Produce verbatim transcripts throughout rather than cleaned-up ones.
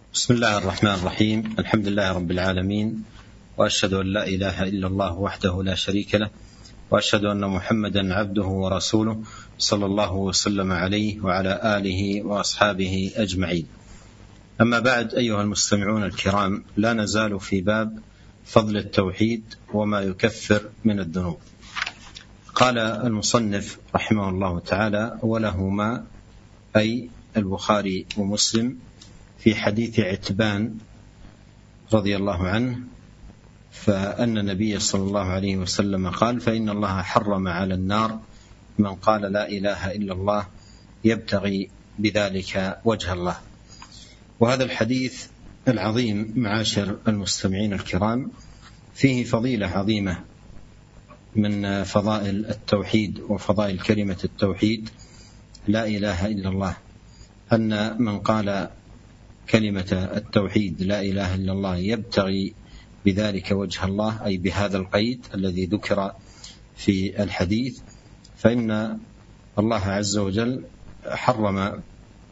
بسم الله الرحمن الرحيم. الحمد لله رب العالمين، وأشهد أن لا إله إلا الله وحده لا شريك له، وأشهد أن محمدا عبده ورسوله صلى الله وسلم عليه وعلى آله وأصحابه أجمعين. أما بعد، أيها المستمعون الكرام، لا نزال في باب فضل التوحيد وما يكفر من الذنوب. قال المصنف رحمه الله تعالى: ولهما أي البخاري ومسلم في حديث عتبان رضي الله عنه، فأن النبي صلى الله عليه وسلم قال: فإن الله حرم على النار من قال لا إله إلا الله يبتغي بذلك وجه الله. وهذا الحديث العظيم معاشر المستمعين الكرام فيه فضيلة عظيمة من فضائل التوحيد وفضائل كلمة التوحيد لا إله إلا الله، أن من قال كلمة التوحيد لا إله إلا الله يبتغي بذلك وجه الله، أي بهذا القيد الذي ذكر في الحديث، فإن الله عز وجل حرم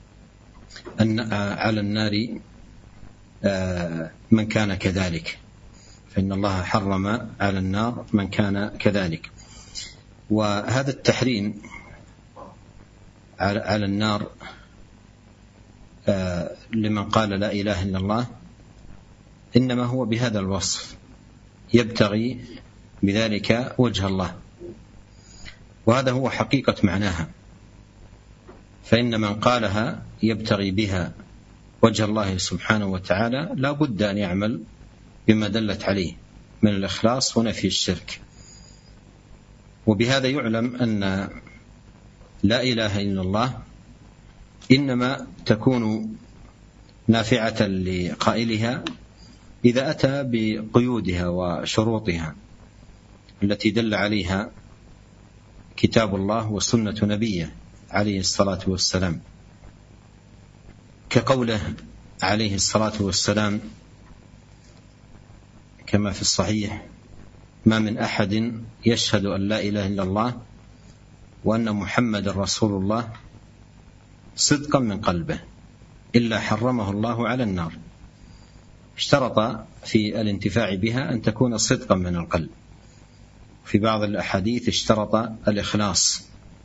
على النار من كان كذلك، فإن الله حرم على النار من كان كذلك. وهذا التحريم على النار لمن قال لا إله إلا الله إنما هو بهذا الوصف، يبتغي بذلك وجه الله، وهذا هو حقيقة معناها. فإن من قالها يبتغي بها وجه الله سبحانه وتعالى لا بد أن يعمل بما دلت عليه من الإخلاص ونفي الشرك. وبهذا يعلم أن لا إله إلا الله إنما تكون نافعة لقائلها إذا أتى بقيودها وشروطها التي دل عليها كتاب الله وسنة نبيه عليه الصلاة والسلام، كقوله عليه الصلاة والسلام كما في الصحيح: ما من أحد يشهد أن لا إله إلا الله وأن محمد رسول الله صدقا من قلبه إلا حرمه الله على النار. اشترط في الانتفاع بها أن تكون صدقا من القلب. في بعض الأحاديث اشترط الإخلاص،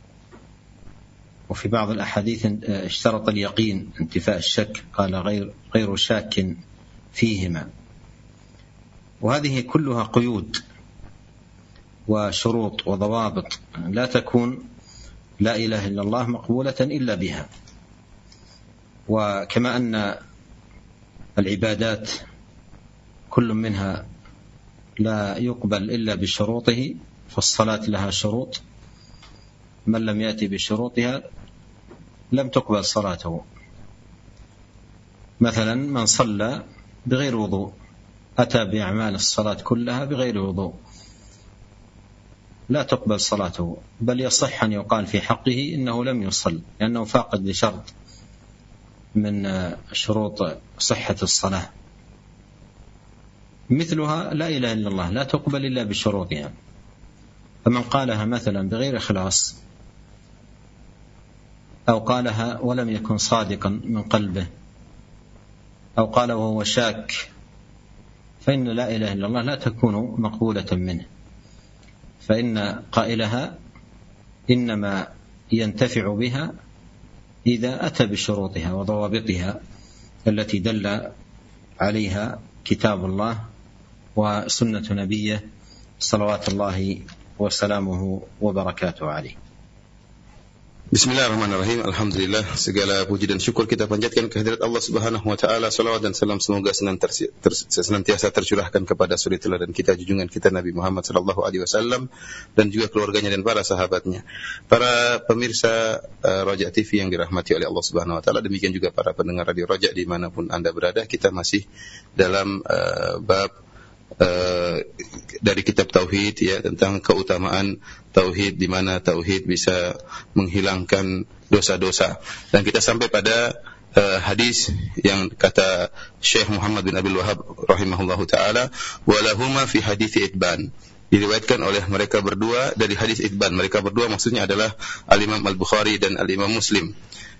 وفي بعض الأحاديث اشترط اليقين انتفاء الشك، قال غير, غير شاك فيهما. وهذه كلها قيود وشروط وضوابط لا تكون لا إله إلا الله مقبولة إلا بها. وكما أن العبادات كل منها لا يقبل إلا بشروطه، فالصلاة لها شروط، من لم يأتي بشروطها لم تقبل صلاته. مثلا من صلى بغير وضوء، أتى بأعمال الصلاة كلها بغير وضوء، لا تقبل صلاته، بل يصح أن يقال في حقه إنه لم يصل، لأنه فاقد لشرط من شروط صحة الصلاة. مثلها لا إله إلا الله لا تقبل إلا بشروطها. فمن قالها مثلا بغير إخلاص، أو قالها ولم يكن صادقا من قلبه، أو قال وهو شاك، فإن لا إله إلا الله لا تكون مقبولة منه، فإن قائلها إنما ينتفع بها إذا أتى بشروطها وضوابطها التي دل عليها كتاب الله وسنة نبيه صلوات الله وسلامه وبركاته عليه. Bismillahirrahmanirrahim. Alhamdulillah, segala puji dan syukur kita panjatkan kehadirat Allah Subhanahu wa taala. Salawat dan salam semoga senantiasa tercurahkan kepada suri teladan kita, junjungan kita Nabi Muhammad sallallahu alaihi wasallam, dan juga keluarganya dan para sahabatnya. Para pemirsa uh, Raja T V yang dirahmati oleh Allah Subhanahu wa taala, demikian juga para pendengar Radio Raja dimanapun Anda berada, kita masih dalam uh, bab Uh, dari kitab Tauhid, ya, tentang keutamaan Tauhid, di mana Tauhid bisa menghilangkan dosa-dosa. Dan kita sampai pada uh, hadis yang kata Syekh Muhammad bin Abdul Wahhab rahimahullahu ta'ala, walahuma fi hadits Itban, diriwayatkan oleh mereka berdua dari hadis Itban. Mereka berdua maksudnya adalah Al-Imam Al-Bukhari dan Al-Imam Muslim.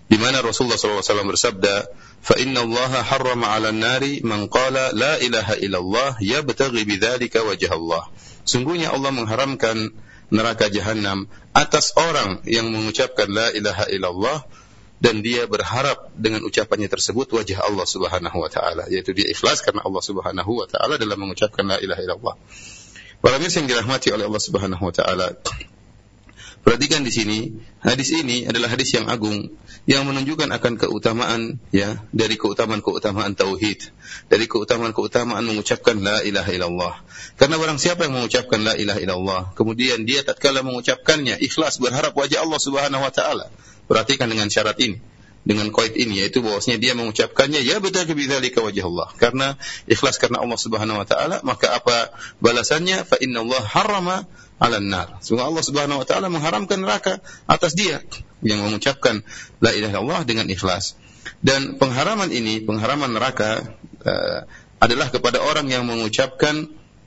di mana Rasulullah sallallahu alaihi wasallam bersabda, "Fa inna Allaha harrama 'alan nari man qala la ilaha illallah yabtaghi bidzalika wajha Allah." Sungguhnya Allah mengharamkan neraka jahanam atas orang yang mengucapkan la ilaha illallah dan dia berharap dengan ucapannya tersebut wajah Allah Subhanahu wa taala, yaitu dia ikhlas karena Allah Subhanahu wa taala dalam mengucapkan la ilaha illallah. Para mirsa yang dirahmati oleh Allah Subhanahu wa taala, perhatikan di sini, hadis ini adalah hadis yang agung yang menunjukkan akan keutamaan ya dari keutamaan-keutamaan tauhid, dari keutamaan-keutamaan mengucapkan la ilaha illallah. Karena barang siapa yang mengucapkan la ilaha illallah, kemudian dia tatkala mengucapkannya ikhlas berharap wajah Allah Subhanahu wa taala. Perhatikan dengan syarat ini, dengan qaid ini, yaitu bahwasanya dia mengucapkannya ya bataga bidzalika wajh Allah, karena ikhlas karena Allah Subhanahu wa taala, maka apa balasannya? Fa innallaha harrama 'alan nar. Sungguh Allah Subhanahu wa taala mengharamkan neraka atas dia yang mengucapkan la ilaha illallah dengan ikhlas. Dan pengharaman ini, pengharaman neraka uh, adalah kepada orang yang mengucapkan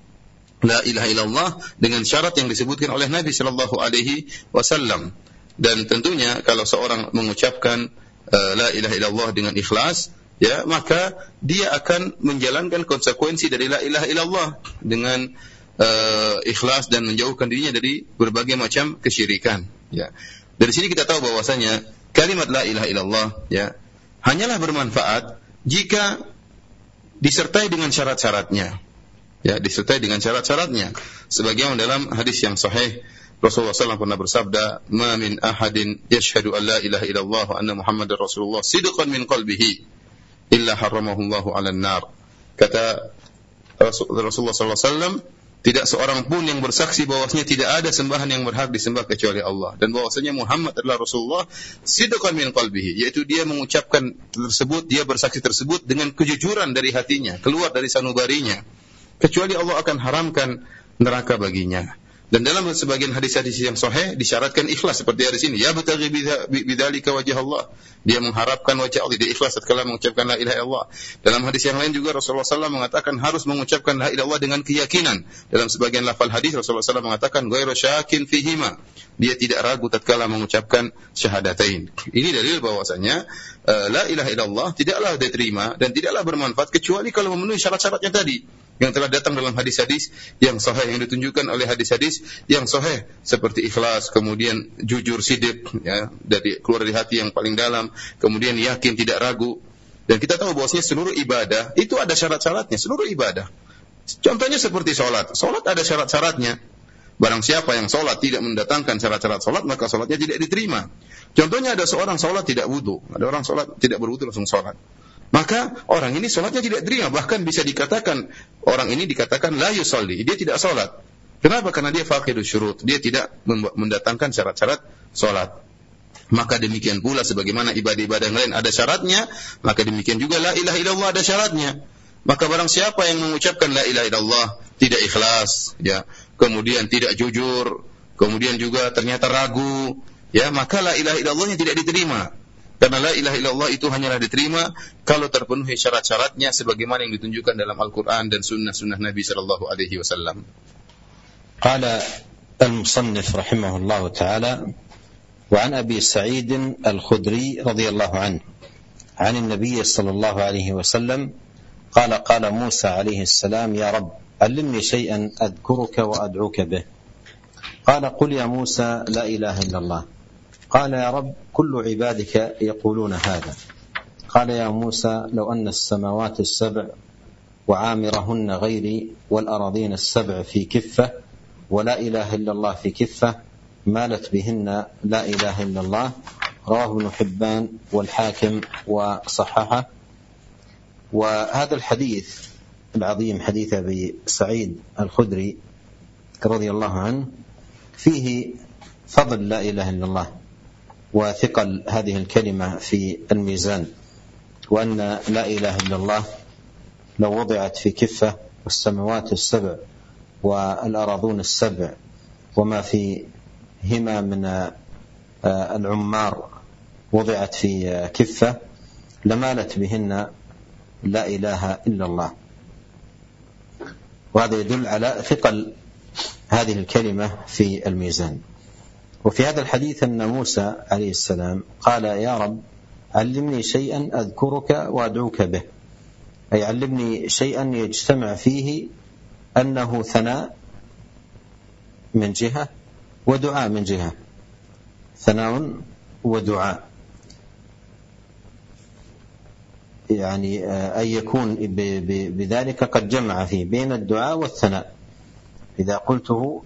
la ilaha illallah dengan syarat yang disebutkan oleh Nabi sallallahu alaihi wasallam. Dan tentunya kalau seorang mengucapkan uh, la ilaha illallah dengan ikhlas, ya, maka dia akan menjalankan konsekuensi dari la ilaha illallah dengan uh, ikhlas dan menjauhkan dirinya dari berbagai macam kesyirikan, ya. Dari sini kita tahu bahwasanya kalimat la ilaha illallah, ya, hanyalah bermanfaat jika disertai dengan syarat-syaratnya. Ya, disertai dengan syarat-syaratnya. Sebagaimana dalam hadis yang sahih, Rasulullah sallallahu alaihi wasallam pernah bersabda, "Ma min ahadin yashhadu an la ilaha illallah wa anna Muhammadar Rasulullah sidqan min qalbihi illa harramahu Allahu 'alan nar." Kata Rasulullah sallallahu alaihi wasallam, tidak seorang pun yang bersaksi bahwasanya tidak ada sembahan yang berhak disembah kecuali Allah, dan bahwasanya Muhammad adalah Rasulullah sidqan min qalbihi, yaitu dia mengucapkan tersebut, dia bersaksi tersebut dengan kejujuran dari hatinya, keluar dari sanubarinya, kecuali Allah akan haramkan neraka baginya. Dan dalam sebagian hadis-hadis yang sahih disyaratkan ikhlas seperti hadis ini, ya bataghi bidzalika wajh Allah. Dia mengharapkan wajah Allah, dia ikhlas tatkala mengucapkan la ilaha illallah. Dalam hadis yang lain juga Rasulullah sallallahu alaihi wasallam mengatakan harus mengucapkan la ilaha illallah dengan keyakinan. Dalam sebagian lafal hadis Rasulullah sallallahu alaihi wasallam mengatakan ghairu syakin fihima. Dia tidak ragu tatkala mengucapkan syahadatain. Ini dalil bahwasanya uh, la ilaha illallah tidaklah diterima dan tidaklah bermanfaat kecuali kalau memenuhi syarat-syaratnya tadi yang telah datang dalam hadis-hadis yang sahih, yang ditunjukkan oleh hadis-hadis yang sahih, seperti ikhlas, kemudian jujur sidik, ya, dari keluar dari hati yang paling dalam, kemudian yakin tidak ragu. Dan kita tahu bahwasanya seluruh ibadah itu ada syarat-syaratnya, seluruh ibadah. Contohnya seperti sholat, sholat ada syarat-syaratnya. Barang siapa yang sholat tidak mendatangkan syarat-syarat sholat, maka sholatnya tidak diterima. Contohnya ada seorang sholat tidak wudu, ada orang sholat tidak berwudu langsung sholat, maka orang ini sholatnya tidak diterima. Bahkan bisa dikatakan orang ini dikatakan la yusalli, dia tidak sholat. Kenapa? Karena dia faqidus syurut, dia tidak mendatangkan syarat-syarat sholat. Maka demikian pula sebagaimana ibadah-ibadah yang lain ada syaratnya, maka demikian juga la ilaha illallah ada syaratnya. Maka barang siapa yang mengucapkan la ilaha illallah tidak ikhlas, ya, kemudian tidak jujur, kemudian juga ternyata ragu, ya, maka la ilaha illallahnya tidak diterima. Karena la ilaha illallah itu hanyalah diterima kalau terpenuhi syarat-syaratnya sebagaimana yang ditunjukkan dalam Al-Qur'an dan sunnah-sunnah Nabi sallallahu alaihi wasallam. Qala al-musannif rahimahullahu ta'ala wa an Abi Sa'id al-Khudri radhiyallahu anhu an an-nabiy sallallahu alaihi wasallam qala qala Musa alaihi salam ya Rabb allimni shay'an adhkuruka wa ad'uka bih. Qala qul ya Musa la ilaha illallah. قال يا رب كل عبادك يقولون هذا. قال يا موسى لو أن السماوات السبع وعامرهن غيري والأراضين السبع في كفة ولا إله إلا الله في كفة مالت بهن لا إله إلا الله. رواه ابن حبان والحاكم وصححه. وهذا الحديث العظيم حديث أبي سعيد الخدري رضي الله عنه فيه فضل لا إله إلا الله وثقل هذه الكلمة في الميزان، وأن لا إله إلا الله لو وضعت في كفة والسماوات السبع والأراضون السبع وما فيهما من العمار وضعت في كفة لمالت بهن لا إله إلا الله. وهذا يدل على ثقل هذه الكلمة في الميزان. وفي هذا الحديث أن موسى عليه السلام قال يا رب علمني شيئا أذكرك وأدعوك به، أي علمني شيئا يجتمع فيه أنه ثناء من جهة ودعاء من جهة، ثناء ودعاء، يعني أن يكون بذلك قد جمع فيه بين الدعاء والثناء. إذا قلته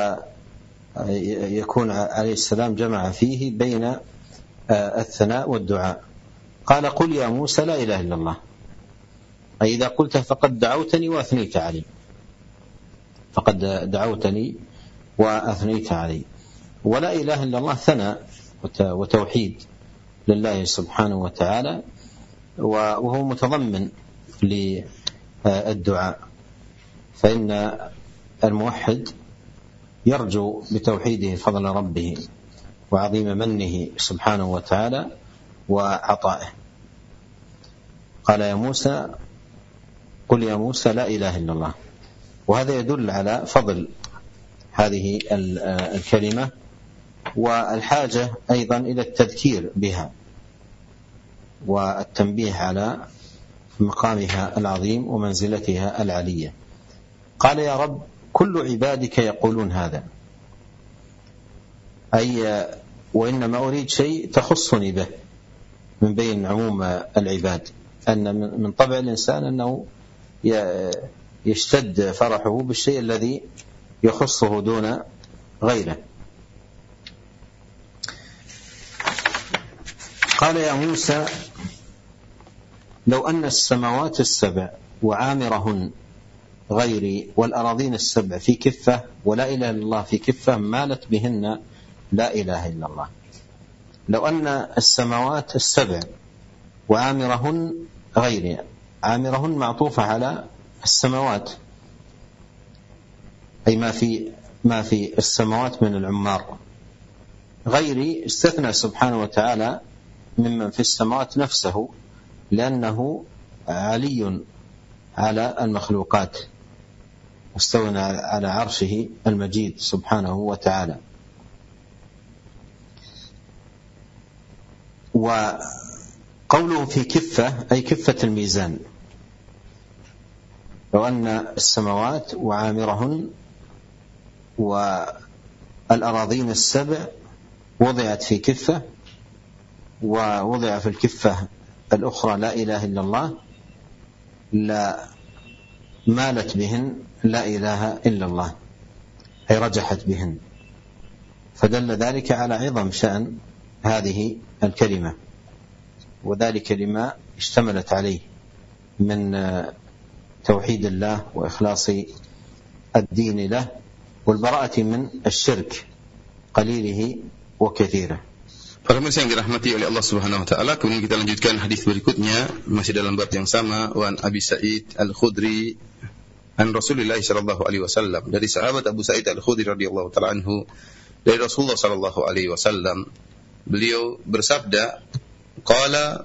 فيكون عليه السلام جمع فيه بين الثناء والدعاء. قال قل يا موسى لا إله إلا الله، أي إذا قلته فقد دعوتني وأثنيت علي، فقد دعوتني وأثنيت علي. ولا إله إلا الله ثناء وتوحيد لله سبحانه وتعالى، وهو متضمن للدعاء، فإن الموحد يرجو بتوحيده فضل ربه وعظيم منه سبحانه وتعالى وعطائه. قال يا موسى قل يا موسى لا إله إلا الله، وهذا يدل على فضل هذه الكلمة والحاجة أيضا إلى التذكير بها والتنبيه على مقامها العظيم ومنزلتها العلية. قال يا رب كل عبادك يقولون هذا، أي وإنما أريد شيء تخصني به من بين عموم العباد، أن من طبع الإنسان أنه يشتد فرحه بالشيء الذي يخصه دون غيره. قال يا موسى لو أن السماوات السبع وعامرهن غيري والأراضين السبع في كفة ولا إله إلا الله في كفة مالت بهن لا إله إلا الله. لو أن السماوات السبع وعامرهن غيري، عامرهن معطوفة على السماوات، أي ما في ما في السماوات من العمار، غيري استثنى سبحانه وتعالى ممن في السماوات نفسه، لأنه علي على المخلوقات مستوى على عرشه المجيد سبحانه وتعالى. وقوله في كفة أي كفة الميزان، لو أن السماوات وعامرهن والأراضين السبع وضعت في كفة ووضع في الكفة الأخرى لا إله إلا الله لا مالت بهن لا إله إلا الله، أي رجحت بهن. فدل ذلك على عظم شأن هذه الكلمة، وذلك لما اشتملت عليه من توحيد الله وإخلاص الدين له والبراءة من الشرك قليله وكثيره. Para pemirsa yang dirahmati oleh Allah Subhanahu wa taala, kemudian kita lanjutkan hadis berikutnya masih dalam bab yang sama, wan Abi Sa'id Al-Khudri an Rasulullah sallallahu alaihi wasallam, dari sahabat Abu Sa'id Al-Khudri radhiyallahu taala anhu dari Rasulullah sallallahu alaihi wasallam, beliau bersabda, qala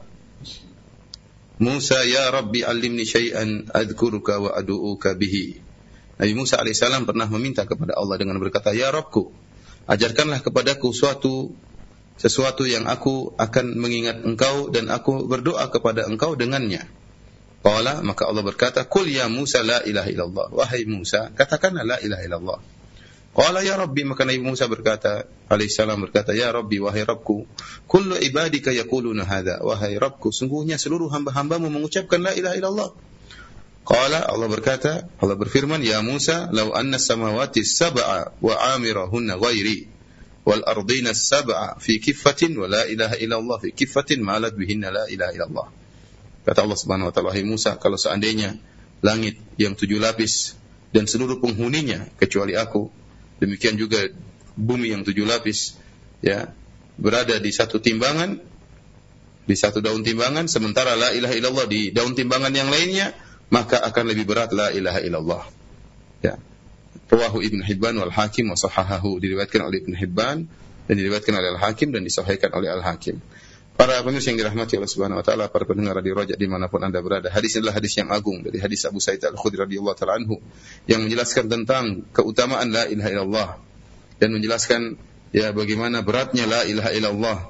Musa ya Rabbi allimni syai'an adhkuruka wa ad'uuka bihi. Nabi Musa alaihissalam pernah meminta kepada Allah dengan berkata, ya Rabbku, ajarkanlah kepadaku suatu sesuatu yang aku akan mengingat engkau dan aku berdoa kepada engkau dengannya. Qala, maka Allah berkata, qul ya Musa la ilaha illallah, wahai Musa katakanlah la ilaha illallah. Qala ya Rabbi, maka Nabi Musa berkata alaihissalam berkata, ya Rabbi, wahai Rabbku, kullu ibadika yaquluna hadza, wahai Rabbku, sungguhnya seluruh hamba-hambamu mengucapkan la ilaha illallah. Qala, Allah berkata, Allah berfirman, ya Musa law anna samawati sab'a wa amirahunna ghairi wal ardina sab'a fi kiffatin wa la ilaha illallah fi kiffatin malat bihinna la ilaha illallah. Kata Allah Subhanahu wa taala, hai Musa, kalau seandainya langit yang tujuh lapis dan seluruh penghuninya kecuali aku, demikian juga bumi yang tujuh lapis, ya, berada di satu timbangan, di satu daun timbangan, sementara la ilaha illallah di daun timbangan yang lainnya, maka akan lebih berat la ilaha illallah. Ya. Rawahu Ibn Hibban wal Hakim wa sahahahu, diriwayatkan oleh Ibn Hibban dan diriwayatkan oleh Al-Hakim dan disahihkan oleh Al-Hakim. Para pemirsa yang dirahmati Allah Subhanahu wa taala, para pendengar Radio Raja dimanapun Anda berada, hadis adalah hadis yang agung dari hadis Abu Sa'id Al-Khudri radhiyallahu taala anhu yang menjelaskan tentang keutamaan la ilaha illallah dan menjelaskan ya bagaimana beratnya la ilaha illallah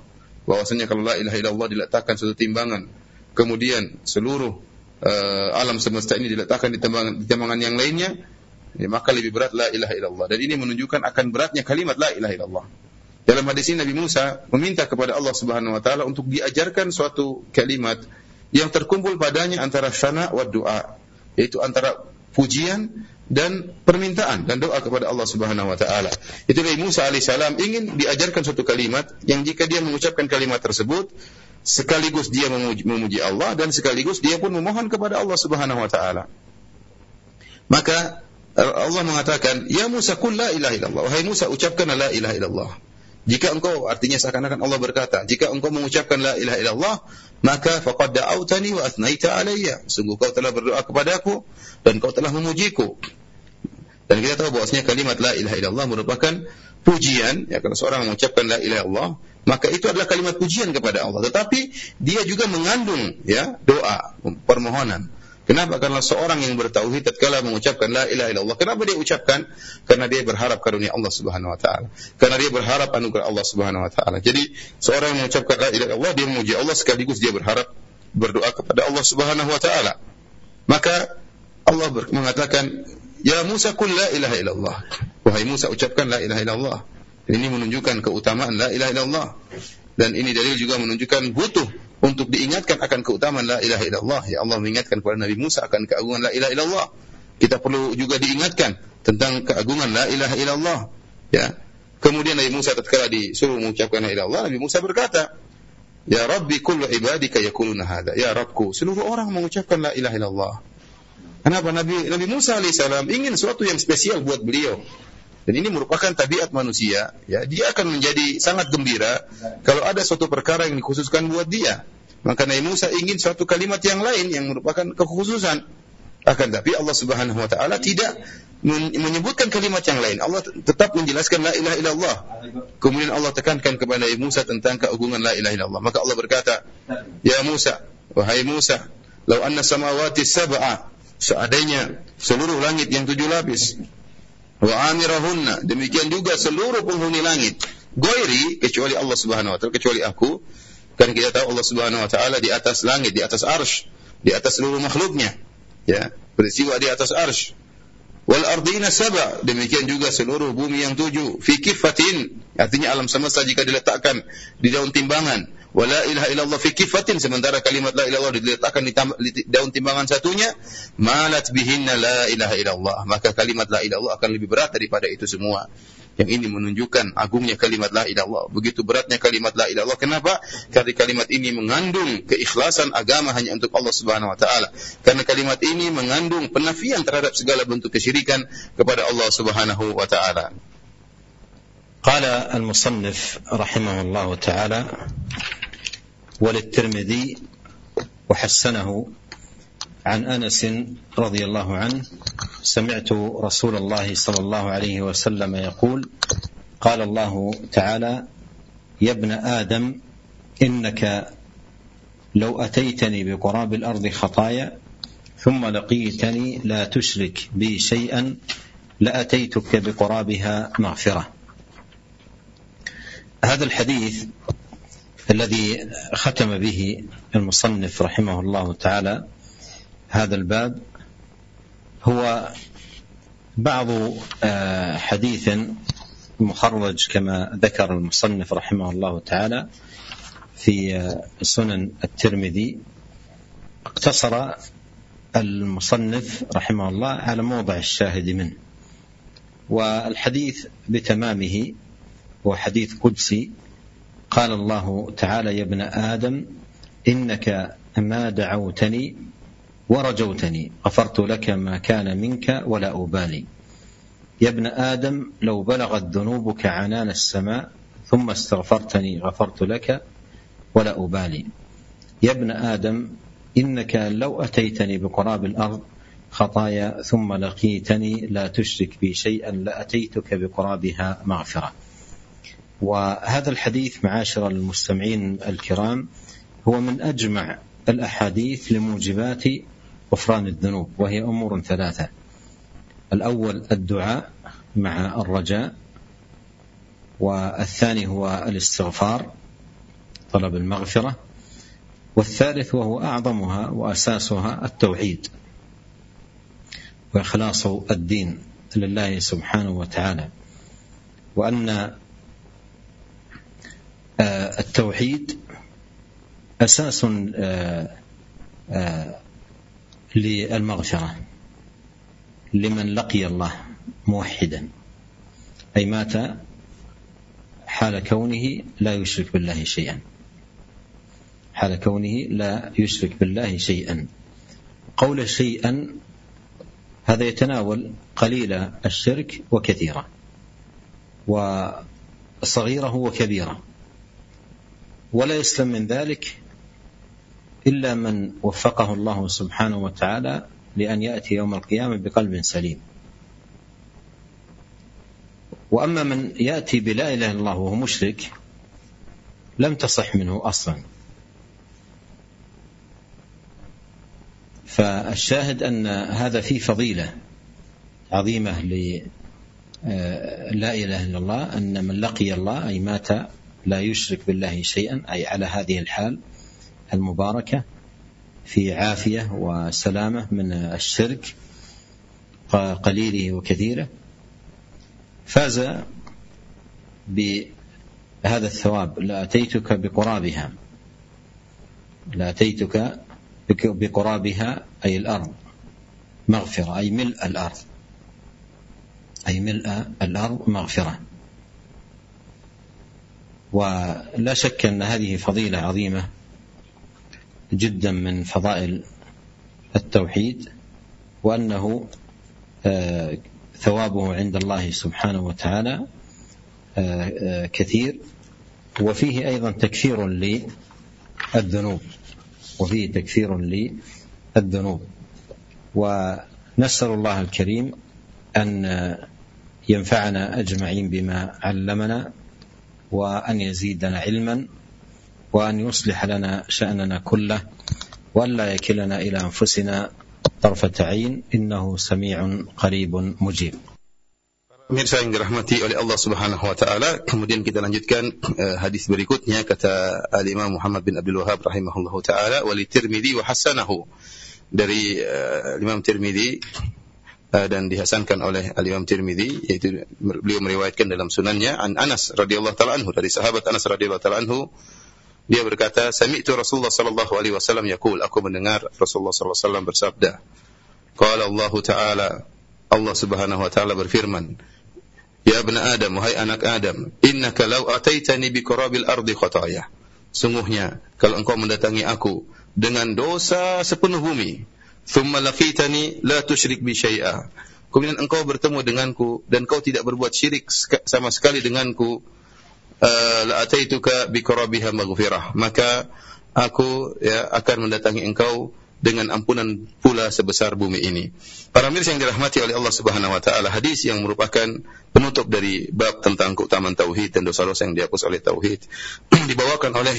bahwasanya kalau la ilaha illallah diletakkan satu timbangan, kemudian seluruh uh, alam semesta ini diletakkan di timbangan, di timbangan yang lainnya, ya, maka lebih berat la ilaha illallah. Dan ini menunjukkan akan beratnya kalimat la ilaha illallah. Dalam hadis ini Nabi Musa meminta kepada Allah Subhanahu wa taala untuk diajarkan suatu kalimat yang terkumpul padanya antara syana wa du'a, yaitu antara pujian dan permintaan dan doa kepada Allah Subhanahu wa taala. Itu Nabi Musa alaihissalam ingin diajarkan suatu kalimat yang jika dia mengucapkan kalimat tersebut sekaligus dia memuji, memuji Allah dan sekaligus dia pun memohon kepada Allah Subhanahu wa taala. Maka Allah mengatakan, "Ya Musa, qul la ilaha illallah." Wahai Musa, ucapkan la ilaha illallah. Jika engkau, artinya seakan-akan Allah berkata, jika engkau mengucapkan la ilaha illallah, maka faqad da'autani wa athnaita alayya. Sungguh kau telah berdoa kepadaku dan kau telah memujiku. Dan kita tahu bahwasanya kalimat la ilaha illallah merupakan pujian, ya, kalau seorang mengucapkan la ilaha illallah, maka itu adalah kalimat pujian kepada Allah, tetapi dia juga mengandung, ya, doa, permohonan. Kenapa? Karena seorang yang bertauhid tatkala mengucapkan la ilaha illallah, kenapa dia ucapkan? Karena dia berharap karunia Allah Subhanahu wa taala. Karena dia berharap anugerah Allah Subhanahu wa taala. Jadi, seorang yang mengucapkan la ilaha illallah, dia memuji Allah sekaligus dia berharap berdoa kepada Allah Subhanahu wa taala. Maka Allah mengatakan, "Ya Musa, qul la ilaha illallah." Wahai Musa, ucapkan la ilaha illallah. Ini menunjukkan keutamaan la ilaha illallah. Dan ini dalil juga menunjukkan butuh untuk diingatkan akan keutamaan la ilaha illallah. Ya Allah mengingatkan kepada Nabi Musa akan keagungan la ilaha illallah. Kita perlu juga diingatkan tentang keagungan la ilaha illallah. Ya. Kemudian Nabi Musa tatkala disuruh mengucapkan la ilaha illallah, Nabi Musa berkata, "Ya Rabbi, kullu ibadika yaquluna hadza." Ya Rabbku, seluruh orang mengucapkan la ilaha illallah. Kenapa? Nabi Nabi Musa alaihissalam ingin sesuatu yang spesial buat beliau. Dan ini merupakan tabiat manusia, ya, dia akan menjadi sangat gembira kalau ada suatu perkara yang dikhususkan buat dia. Maka Nabi Musa ingin suatu kalimat yang lain yang merupakan kekhususan. Akan tapi Allah Subhanahu wa taala tidak menyebutkan kalimat yang lain. Allah tetap menjelaskan la ilaha illallah. Kemudian Allah tekankan kepada Nabi Musa tentang keagungan la ilaha illallah. Maka Allah berkata, "Ya Musa, wahai Musa, law anna samawati sab'a," seandainya seluruh langit yang tujuh lapis, wa amirahunna, demikian juga seluruh penghuni langit, ghairi, kecuali Allah Subhanahu wa taala, kecuali aku, kan kita tahu Allah Subhanahu wa taala di atas langit, di atas arsy, di atas seluruh makhluknya, ya, beristiwa di atas arsy. Wal ardina sab'a, demikian juga seluruh bumi yang tujuh, fi kifatin, artinya alam semesta jika diletakkan di daun timbangan, wa la ilaha illallah fi kifatin, sementara kalimat la ilaha illallah diletakkan di, di daun timbangan satunya, malat bihinna la ilaha illallah, maka kalimat la ilaha illallah akan lebih berat daripada itu semua. Yang ini menunjukkan agungnya kalimat la ilaha illallah, begitu beratnya kalimat la ilaha illallah. Kenapa? Karena kalimat ini mengandung keikhlasan agama hanya untuk Allah Subhanahu wa taala. Karena kalimat ini mengandung penafian terhadap segala bentuk kesyirikan kepada Allah Subhanahu wa taala. Qala al-musannif rahimahullahu taala وللترمذي وحسنه عن أنس رضي الله عنه سمعت رسول الله صلى الله عليه وسلم يقول قال الله تعالى يا ابن آدم إنك لو أتيتني بقراب الأرض خطايا ثم لقيتني لا تشرك بي شيئا لأتيتك بقرابها مغفرة. هذا الحديث الذي ختم به المصنف رحمه الله تعالى هذا الباب هو بعض حديث مخرج كما ذكر المصنف رحمه الله تعالى في سنن الترمذي. اقتصر المصنف رحمه الله على موضع الشاهد منه، والحديث بتمامه هو حديث قدسي. قال الله تعالى يا ابن آدم إنك ما دعوتني ورجوتني غفرت لك ما كان منك ولا أبالي. يا ابن آدم لو بلغت ذنوبك عنان السماء ثم استغفرتني غفرت لك ولا أبالي. يا ابن آدم إنك لو أتيتني بقراب الأرض خطايا ثم لقيتني لا تشرك بي شيئا لأتيتك بقرابها مغفرة. وهذا الحديث معاشر المستمعين الكرام هو من أجمع الأحاديث لموجبات غفران الذنوب، وهي أمور ثلاثة: الأول الدعاء مع الرجاء، والثاني هو الاستغفار، طلب المغفرة. والثالث وهو أعظمها وأساسها التوحيد وإخلاص الدين لله سبحانه وتعالى، وأن التوحيد أساس للمغفرة لمن لقي الله موحدا، أي مات حال كونه لا يشرك بالله شيئا، حال كونه لا يشرك بالله شيئا. قول شيئا هذا يتناول قليل الشرك وكثيرة، وصغيره وكبيرة، ولا يسلم من ذلك إلا من وفقه الله سبحانه وتعالى لأن يأتي يوم القيامة بقلب سليم. وأما من يأتي بلا إله إلا الله وهو مشرك لم تصح منه أصلا. فالشاهد أن هذا فيه فضيلة عظيمة للا إله إلا الله، أن من لقي الله أي مات لا يشرك بالله شيئا، أي على هذه الحال المباركة في عافية وسلامة من الشرك قليله وكثيره، فاز بهذا الثواب. لأتيتك بقرابها، لأتيتك بقرابها أي الأرض مغفرة، أي ملء الأرض، أي ملء الأرض مغفرة. ولا شك أن هذه فضيلة عظيمة جدا من فضائل التوحيد، وأنه ثوابه عند الله سبحانه وتعالى كثير، وفيه أيضا تكفير للذنوب، وفيه تكفير للذنوب. ونسأل الله الكريم أن ينفعنا أجمعين بما علمنا، وأن يزيدنا علما، وأن يصلح لنا شأننا كله، وأن لا يكلنا إلى أنفسنا طرفة عين، إنه سميع قريب مجيب. Pemirsa yang dirahmati oleh Allah Subhanahu wa taala, kemudian kita lanjutkan uh, hadis berikutnya. Kata Al-Imam Muhammad bin Abdul Wahhab rahimahullahu taala, wa li Tirmidzi wa hasanahu, dari uh, Imam Tirmidzi uh, dan dihasankan oleh Al-Imam Tirmidzi, yaitu beliau meriwayatkan dalam sunannya an Anas radhiyallahu taala anhu, dari sahabat Anas radhiyallahu taala anhu, dia berkata, sami'tu Rasulullah sallallahu alaihi wasallam yaqul, aku mendengar Rasulullah sallallahu alaihi wasallam bersabda, qala Allah taala, Allah Subhanahu wa taala berfirman, ya ibna Adam, wahai anak Adam, innaka law ataitani bi qurabil ardi khataya, sungguhnya kalau engkau mendatangi aku dengan dosa sepenuh bumi, thumma laqitani la tusyrik bi syai'a, kemudian engkau bertemu denganku dan kau tidak berbuat syirik sama sekali denganku, la ataituka bi qurabiha maghfirah, maka aku ya akan mendatangi engkau dengan ampunan pula sebesar bumi ini. Para mirsa yang dirahmati oleh Allah Subhanahu wa taala, hadis yang merupakan penutup dari bab tentang keutamaan tauhid dan dosa-dosa yang dihapus oleh tauhid dibawakan oleh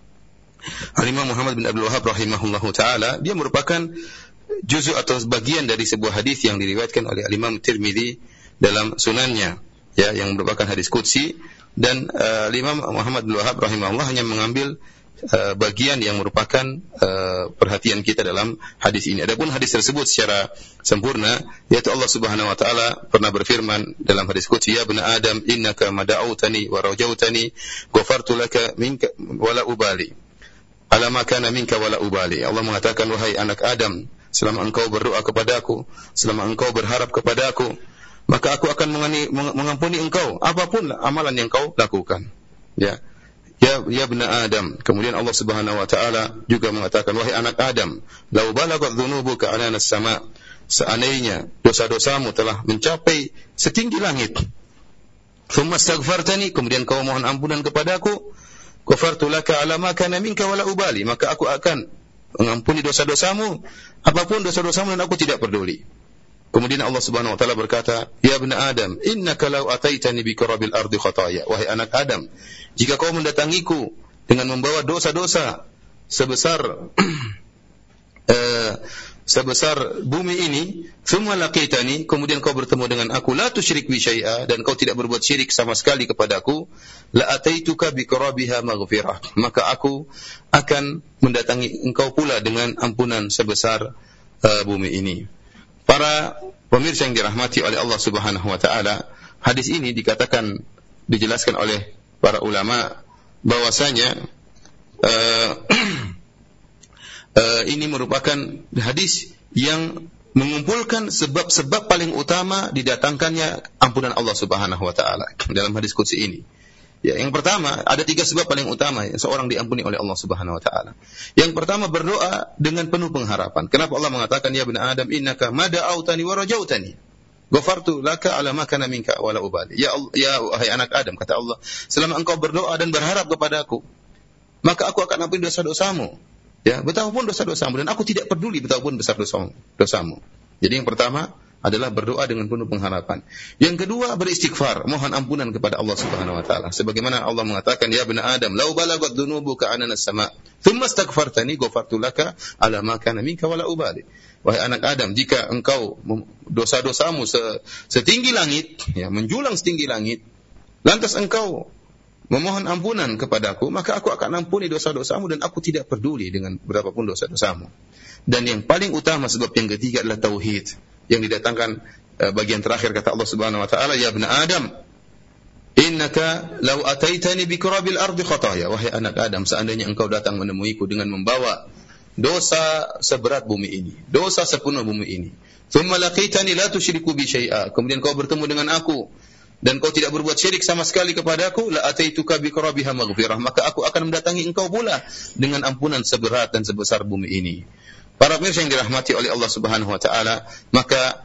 Al-Imam Muhammad bin Abdul Wahhab rahimahullahu taala. Dia merupakan juz'u atau bagian dari sebuah hadis yang diriwayatkan oleh Al-Imam Tirmidzi dalam sunannya, ya, yang merupakan hadis qudsi, dan uh, Imam Muhammad bin Wahhab rahimahullah hanya mengambil Uh, bagian yang merupakan uh, perhatian kita dalam hadis ini. Adapun hadis tersebut secara sempurna, yaitu Allah Subhanahu wa taala pernah berfirman dalam hadis qudsi, ya ibn Adam, innaka mada'autani wa rajautani ghafartu laka minka wala ubali ala ma kana minka wala ubali. Allah mengatakan, wahai anak Adam, selama engkau berdoa kepadaku, selama engkau berharap kepadaku, maka aku akan mengampuni engkau apapun amalan yang kau lakukan. Ya. Ya, ya ibn Adam. Kemudian Allah Subhanahu wa taala juga mengatakan, wahai anak Adam, law balagat dhunubuka anana as-sama, seandainya dosa-dosamu telah mencapai setinggi langit, thumma astaghfartani, kemudian kau mohon ampunan kepadaku, ghafartu laka ala ma kana minka wala ubali, maka aku akan mengampuni dosa-dosamu apapun dosa-dosamu dan aku tidak peduli. Kemudian Allah Subhanahu wa taala berkata, ya ibn Adam, innaka law ataitani bi qurabil ardi khataya, wahai anak Adam, jika kau mendatangiku dengan membawa dosa-dosa sebesar uh, sebesar bumi ini, thumma laqitani, kemudian kau bertemu dengan aku, la tusyrik bi syai'a, dan kau tidak berbuat syirik sama sekali kepadaku, la ataituka bi qurabiha maghfirah, maka aku akan mendatangi engkau pula dengan ampunan sebesar uh, bumi ini. Para pemirsa yang dirahmati oleh Allah Subhanahu wa taala, hadis ini dikatakan, dijelaskan oleh para ulama bahwasanya uh, Uh, ini merupakan hadis yang mengumpulkan sebab-sebab paling utama didatangkannya ampunan Allah Subhanahu wa taala dalam hadis qudsi ini. Ya, yang pertama, ada tiga sebab paling utama yang seorang diampuni oleh Allah Subhanahu wa taala. Yang pertama, berdoa dengan penuh pengharapan. Kenapa Allah mengatakan, ya bani Adam innaka ma da'autani wa rajautani ghafartu laka ala ma kana minka wala ubali. Ya Allah, ya wahai anak Adam, kata Allah, selama engkau berdoa dan berharap kepadaku, maka aku akan ampuni dosa-dosamu. Ya, betapapun dosa-dosamu, dan aku tidak peduli betapapun besar dosamu. dosamu. Jadi yang pertama adalah berdoa dengan penuh pengharapan. Yang kedua, beristighfar, mohon ampunan kepada Allah Subhanahu wa taala. Sebagaimana Allah mengatakan, ya bani Adam, law balagat dhunubuka anana as-sama', thumma astaghfartani ghafartu laka ala ma kana minka wala ubali. Wahai anak Adam, jika engkau dosa-dosamu setinggi langit, ya, menjulang setinggi langit, lantas engkau memohon ampunan kepadaku, maka aku akan ampuni dosa-dosamu dan aku tidak peduli dengan berapapun dosa-dosamu. Dan yang paling utama, sebab yang ketiga adalah tauhid, yang didatangkan uh, bagian terakhir kata Allah Subhanahu wa taala, ya ibn Adam, innaka law ataitani bi qurabil ardi khataya, wahai anak Adam, seandainya engkau datang menemuiku dengan membawa dosa seberat bumi ini, dosa sepenuh bumi ini, thumma laqitani la tusyriku bi syai'a, kemudian kau bertemu dengan aku dan kau tidak berbuat syirik sama sekali kepadaku, la ataituka bi qurabiha maghfirah, maka aku akan mendatangi engkau pula dengan ampunan seberat dan sebesar bumi ini. Para pemirsa yang dirahmati oleh Allah Subhanahu wa taala, maka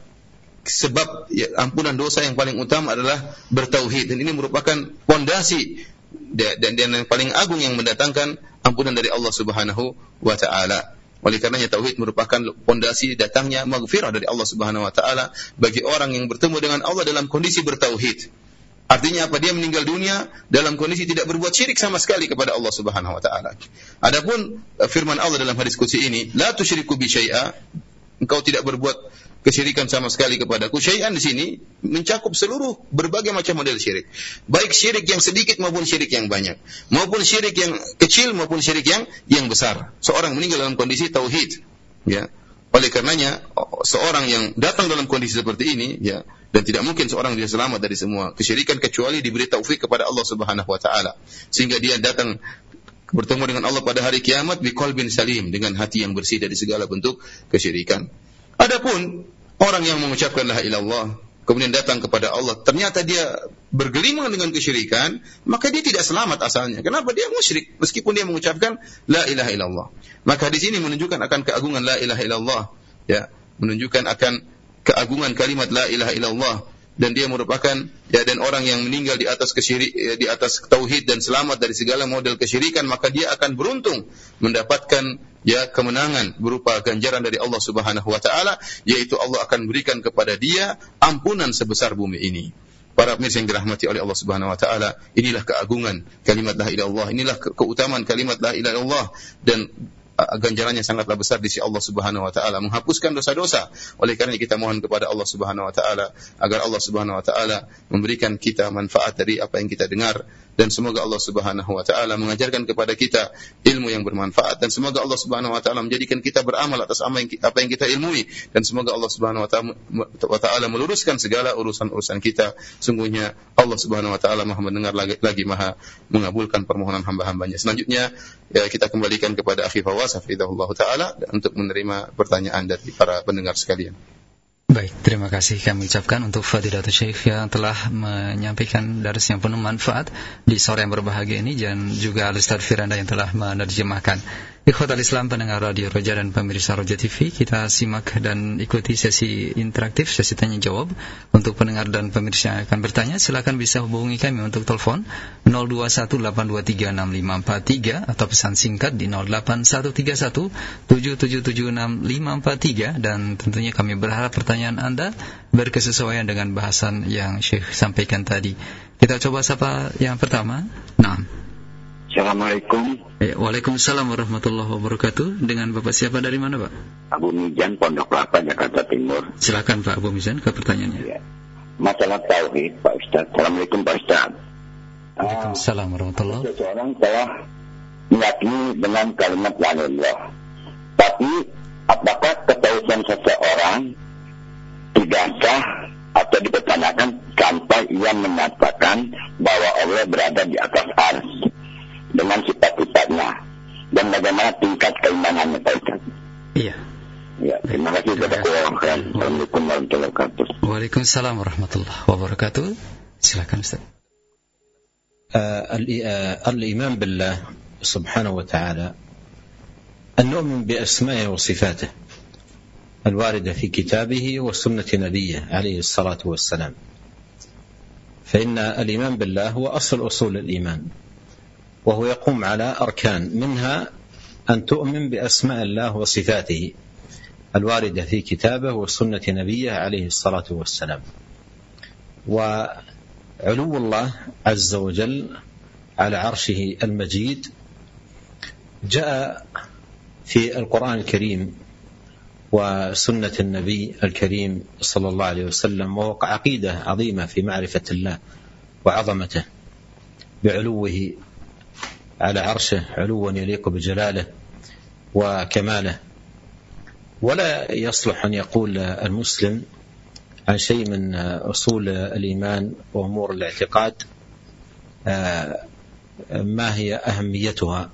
sebab ya, ampunan dosa yang paling utama adalah bertauhid, dan ini merupakan pondasi dan, dan yang paling agung yang mendatangkan ampunan dari Allah Subhanahu wa taala. Oleh karenanya tauhid merupakan pondasi datangnya maghfirah dari Allah Subhanahu wa taala bagi orang yang bertemu dengan Allah dalam kondisi bertauhid. Artinya apa? Dia meninggal dunia dalam kondisi tidak berbuat syirik sama sekali kepada Allah Subhanahu wa taala. Adapun firman Allah dalam hadis qudsi ini, la tusyriku bi syai'a, engkau tidak berbuat kesyirikan sama sekali kepadaku. Syai'an di sini mencakup seluruh berbagai macam model syirik. Baik syirik yang sedikit maupun syirik yang banyak, maupun syirik yang kecil maupun syirik yang yang besar. Seorang meninggal dalam kondisi tauhid, ya. Oleh karenanya seorang yang datang dalam kondisi seperti ini, ya, dan tidak mungkin seorang bisa selamat dari semua kesyirikan kecuali diberi taufik kepada Allah Subhanahu wa taala, sehingga dia datang bertemu dengan Allah pada hari kiamat bi qalbin salim, dengan hati yang bersih dari segala bentuk kesyirikan. Adapun orang yang mengucapkan la ilaha illallah kemudian datang kepada Allah, ternyata dia bergelimang dengan kesyirikan, maka dia tidak selamat asalnya. Kenapa? Dia musyrik meskipun dia mengucapkan la ilaha illallah. Maka di sini menunjukkan akan keagungan la ilaha illallah, ya, menunjukkan akan keagungan kalimat la ilaha illallah, dan dia merupakan, ya, dan orang yang meninggal di atas kesyirik, ya, di atas tauhid dan selamat dari segala model kesyirikan, maka dia akan beruntung mendapatkan, ya, kemenangan berupa ganjaran dari Allah Subhanahu wa taala, yaitu Allah akan berikan kepada dia ampunan sebesar bumi ini. Para pemirsa yang dirahmati oleh Allah Subhanahu wa taala, inilah keagungan kalimat la ilaha illallah, inilah keutamaan kalimat la ilaha illallah, dan ganjarannya sangatlah besar di sisi Allah Subhanahu wa taala, menghapuskan dosa-dosa. Oleh karena kita mohon kepada Allah Subhanahu wa taala agar Allah Subhanahu wa taala memberikan kita manfaat dari apa yang kita dengar, dan semoga Allah Subhanahu wa taala mengajarkan kepada kita ilmu yang bermanfaat, dan semoga Allah Subhanahu wa taala menjadikan kita beramal atas apa yang kita ilmui, dan semoga Allah Subhanahu wa taala meluruskan segala urusan-urusan kita. Sungguhnya Allah Subhanahu wa taala Maha mendengar lagi, lagi Maha mengabulkan permohonan hamba-hambanya. Selanjutnya, ya, kita kembalikan kepada akhi Fawaz hafizahullah taala untuk menerima pertanyaan dari para pendengar sekalian. Baik, terima kasih kami ucapkan untuk Fadilatul Syekh yang telah menyampaikan dars yang penuh manfaat di sore yang berbahagia ini, dan juga Al-Ustaz Firanda yang telah menerjemahkan. Ikhwatal Islam, pendengar Radio Roja dan pemirsa Roja T V, kita simak dan ikuti sesi interaktif, sesi tanya jawab. Untuk pendengar dan pemirsa yang akan bertanya, silakan bisa hubungi kami untuk telepon nol dua satu delapan dua tiga enam lima empat tiga atau pesan singkat di nol delapan satu tiga satu tujuh tujuh tujuh enam lima empat tiga, dan tentunya kami berharap pertanyaan Anda berkesesuaian dengan bahasan yang Syekh sampaikan tadi. Kita coba sapa yang pertama. Nah. Assalamualaikum. Eh, Waalaikumsalam warahmatullahi wabarakatuh. Dengan Bapak siapa dari mana, Pak? Abu Mijan, Pondok Kelapa, Jakarta Timur. Silakan Pak Abu Mijan ke pertanyaannya. Ya. Masalah tauhid, Pak Ustaz. Assalamualaikum Pak Ustaz. Waalaikumsalam warahmatullahi wabarakatuh. Seseorang telah meyakini dengan kalimat la ilaha illallah. Tapi apakah ketauhidan seseorang tidak sah atau dipertanyakan sampai ia menyatakan bahwa Allah berada di atas arsy dengan sifat-sifatnya, dan bagaimana tingkat keimanannya, Pak Ustaz? Iya. Ya, terima kasih kepada Allah. Assalamualaikum warahmatullahi wabarakatuh. Waalaikumsalam warahmatullahi wabarakatuh. Silakan Ustaz. الإيمان بالله سبحانه وتعالى أن نؤمن بأسمائه وصفاته الواردة في كتابه وسنة نبيه عليه الصلاة والسلام. فإن الإيمان بالله هو أصل أصول الإيمان، وهو يقوم على أركان، منها أن تؤمن بأسماء الله وصفاته الواردة في كتابه وسنة نبيه عليه الصلاة والسلام. وعلو الله عز وجل على عرشه المجيد جاء في القرآن الكريم وسنة النبي الكريم صلى الله عليه وسلم، وهو عقيدة عظيمة في معرفة الله وعظمته بعلوه على عرشه علوا يليق بجلاله وكماله. ولا يصلح أن يقول المسلم عن شيء من أصول الإيمان وأمور الاعتقاد ما هي أهميتها،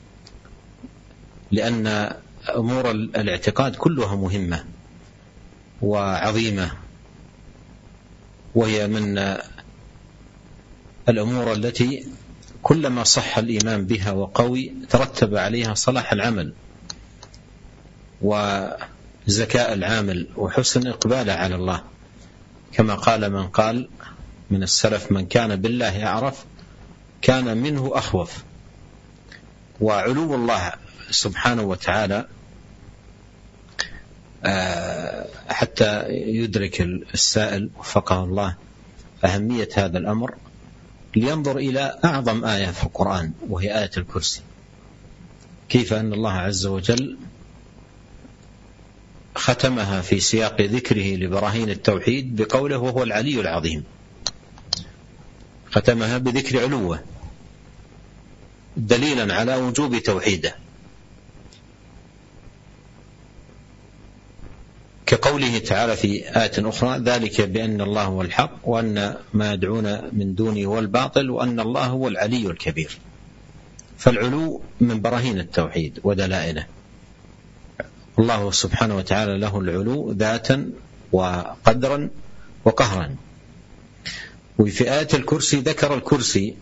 لأن أمور الاعتقاد كلها مهمة وعظيمة، وهي من الأمور التي كلما صح الإيمان بها وقوي ترتب عليها صلاح العمل وزكاء العامل وحسن إقباله على الله، كما قال من قال من السلف: من كان بالله يعرف كان منه أخوف. وعلو الله سبحانه وتعالى حتى يدرك السائل وفقه الله أهمية هذا الأمر لينظر إلى أعظم آية في القرآن، وهي آية الكرسي. كيف أن الله عز وجل ختمها في سياق ذكره لبراهين التوحيد بقوله: وهو العلي العظيم. ختمها بذكر علوه دليلا على وجوب توحيده، كقوله تعالى في آية أخرى: ذلك بأن الله هو الحق وأن ما يدعون من دونه هو الباطل وأن الله هو العلي الكبير. فالعلو من براهين التوحيد ودلائله. الله سبحانه وتعالى له العلو ذاتا وقدرا وقهرا. وفي آية الكرسي ذكر الكرسي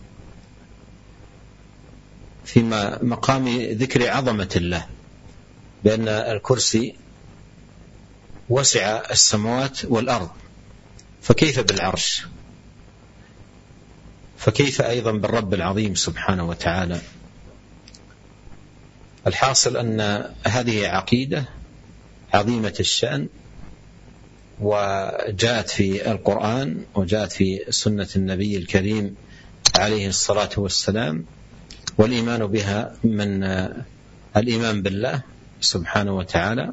في مقام ذكر عظمة الله، بأن الكرسي وسع السماوات والأرض، فكيف بالعرش؟ فكيف أيضا بالرب العظيم سبحانه وتعالى؟ الحاصل أن هذه عقيدة عظيمة الشأن، وجاءت في القرآن وجاءت في سنة النبي الكريم عليه الصلاة والسلام، والإيمان بها من الإيمان بالله سبحانه وتعالى.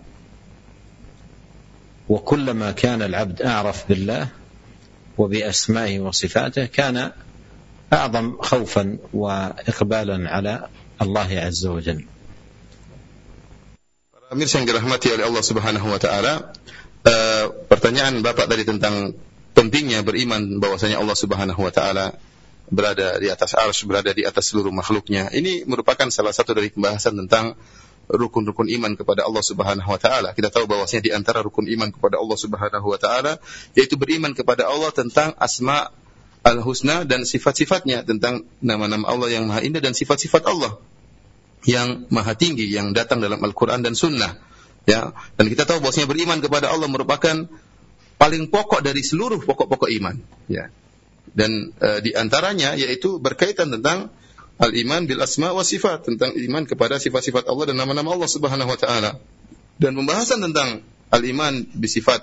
وكلما كان العبد أعرف بالله وبأسمائه وصفاته كان أعظم خوفا وإقبالا على الله عز وجل. Pemirsa yang dirahmati oleh Allah Subhanahu wa taala, uh, pertanyaan Bapak tadi tentang pentingnya beriman bahwasanya Allah Subhanahu wa taala berada di atas arsy, berada di atas seluruh makhluknya. Ini merupakan salah satu dari pembahasan tentang rukun-rukun iman kepada Allah Subhanahu wa taala. Kita tahu bahwasanya di antara rukun iman kepada Allah Subhanahu wa taala yaitu beriman kepada Allah tentang asma al-husna dan sifat-sifatnya, tentang nama-nama Allah yang maha indah dan sifat-sifat Allah yang maha tinggi yang datang dalam Al-Quran dan Sunnah, ya. Dan kita tahu bahwasanya beriman kepada Allah merupakan paling pokok dari seluruh pokok-pokok iman, ya. Dan e, di antaranya yaitu berkaitan tentang al-iman bil asma wa sifat, tentang iman kepada sifat-sifat Allah dan nama-nama Allah Subhanahu wa taala. Dan pembahasan tentang al-iman bi sifat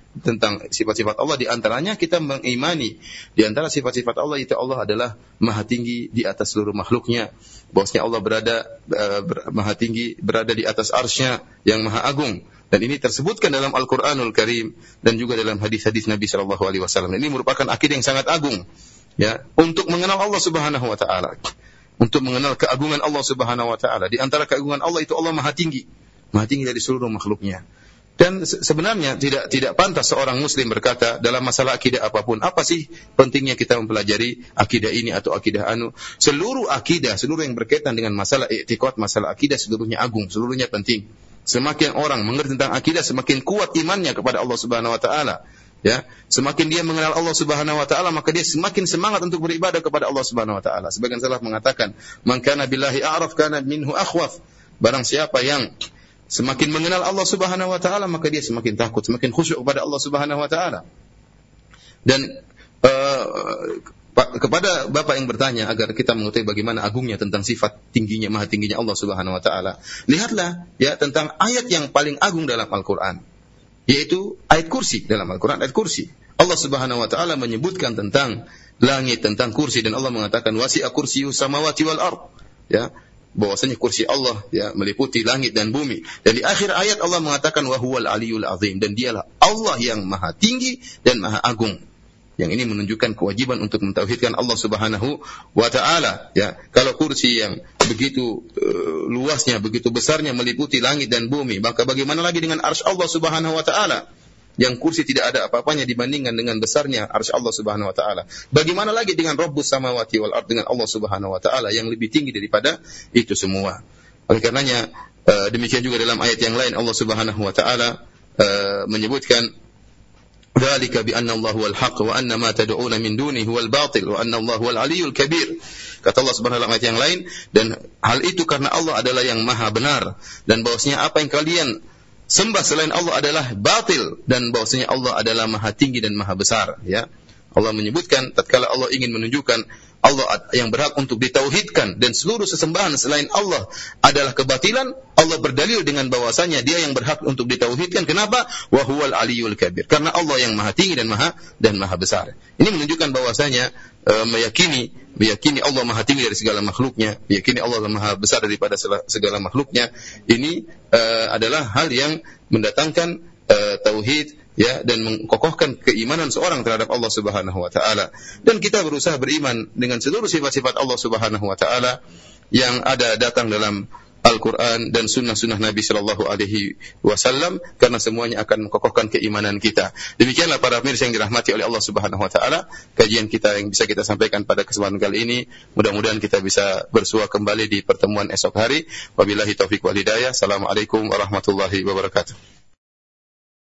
tentang sifat-sifat Allah, di antaranya kita mengimani di antara sifat-sifat Allah itu Allah adalah maha tinggi di atas seluruh makhluknya, bahwasanya Allah berada uh, ber, maha tinggi berada di atas arsy-Nya yang maha agung, dan ini tersebutkan dalam Al-Qur'anul Karim dan juga dalam hadis-hadis Nabi sallallahu alaihi wasallam. Ini merupakan akidah yang sangat agung, ya, untuk mengenal Allah Subhanahu wa taala, untuk mengenal keagungan Allah Subhanahu wa taala. Di antara keagungan Allah itu Allah maha tinggi, maha tinggi dari seluruh makhluknya. Dan sebenarnya tidak tidak pantas seorang muslim berkata dalam masalah akidah apapun, apa sih pentingnya kita mempelajari akidah ini atau akidah anu. Seluruh akidah, seluruh yang berkaitan dengan masalah i'tiqad, masalah akidah, seluruhnya agung, seluruhnya penting. Semakin orang mengerti tentang akidah, semakin kuat imannya kepada Allah Subhanahu wa taala. Ya, semakin dia mengenal Allah Subhanahu wa taala, maka dia semakin semangat untuk beribadah kepada Allah Subhanahu wa taala. Sebagian salaf mengatakan, "Man kana billahi a'raf kana minhu akhwaf." Barang siapa yang semakin mengenal Allah Subhanahu wa taala, maka dia semakin takut, semakin khusyuk kepada Allah Subhanahu wa taala. Dan uh, kepada Bapak yang bertanya agar kita mengetahui bagaimana agungnya tentang sifat tingginya, maha tingginya Allah Subhanahu wa taala, lihatlah ya tentang ayat yang paling agung dalam Al-Qur'an, yaitu ayat kursi dalam Al-Qur'an, ayat kursi. Allah Subhanahu wa taala menyebutkan tentang langit, tentang kursi, dan Allah mengatakan wasi'a kursiyyus samawati wal ard, ya, bahwasanya kursi Allah ya meliputi langit dan bumi. Dan di akhir ayat Allah mengatakan wa huwal aliyul azim, dan dialah Allah yang maha tinggi dan maha agung. Yang ini menunjukkan kewajiban untuk mentauhidkan Allah Subhanahu wa taala, ya. Kalau kursi yang begitu uh, luasnya, begitu besarnya meliputi langit dan bumi, maka bagaimana lagi dengan arsy Allah Subhanahu wa taala? Yang kursi tidak ada apa-apanya dibandingkan dengan besarnya arsy Allah Subhanahu wa taala. Bagaimana lagi dengan Rabbus samawati wal ard, dengan Allah Subhanahu wa taala yang lebih tinggi daripada itu semua. Oleh karenanya uh, demikian juga dalam ayat yang lain Allah Subhanahu wa taala uh, menyebutkan dzalika bi anna Allah huwal haqq wa anna ma tad'una min dunihi huwal batil wa anna Allah huwal aliyyul kabir. Kata Allah Subhanahu wa taala ayat yang lain, dan hal itu karena Allah adalah yang maha benar, dan bahwasanya apa yang kalian sembah selain Allah adalah batil, dan bahwasanya Allah adalah maha tinggi dan maha besar, ya. Allah menyebutkan tatkala Allah ingin menunjukkan Allah yang berhak untuk ditauhidkan dan seluruh sesembahan selain Allah adalah kebatilan, Allah berdalil dengan bahwasanya dia yang berhak untuk ditauhidkan. Kenapa? Wa huwal aliyul kabir. Karena Allah yang maha tinggi dan maha dan maha besar. Ini menunjukkan bahwasanya e, meyakini meyakini Allah maha tinggi dari segala makhluknya, meyakini Allah maha besar daripada segala makhluknya. Ini e, adalah hal yang mendatangkan e, tauhid, ya, dan mengkokohkan keimanan seorang terhadap Allah Subhanahu wa taala. Dan kita berusaha beriman dengan seluruh sifat-sifat Allah Subhanahu wa taala yang ada datang dalam Al-Quran dan sunnah-sunnah Nabi sallallahu alaihi wasallam, karena semuanya akan mengkokohkan keimanan kita. Demikianlah para pemirsa yang dirahmati oleh Allah Subhanahu wa taala, kajian kita yang bisa kita sampaikan pada kesempatan kali ini. Mudah-mudahan kita bisa bersua kembali di pertemuan esok hari. Wabillahi taufik wal hidayah. Assalamualaikum warahmatullahi wabarakatuh.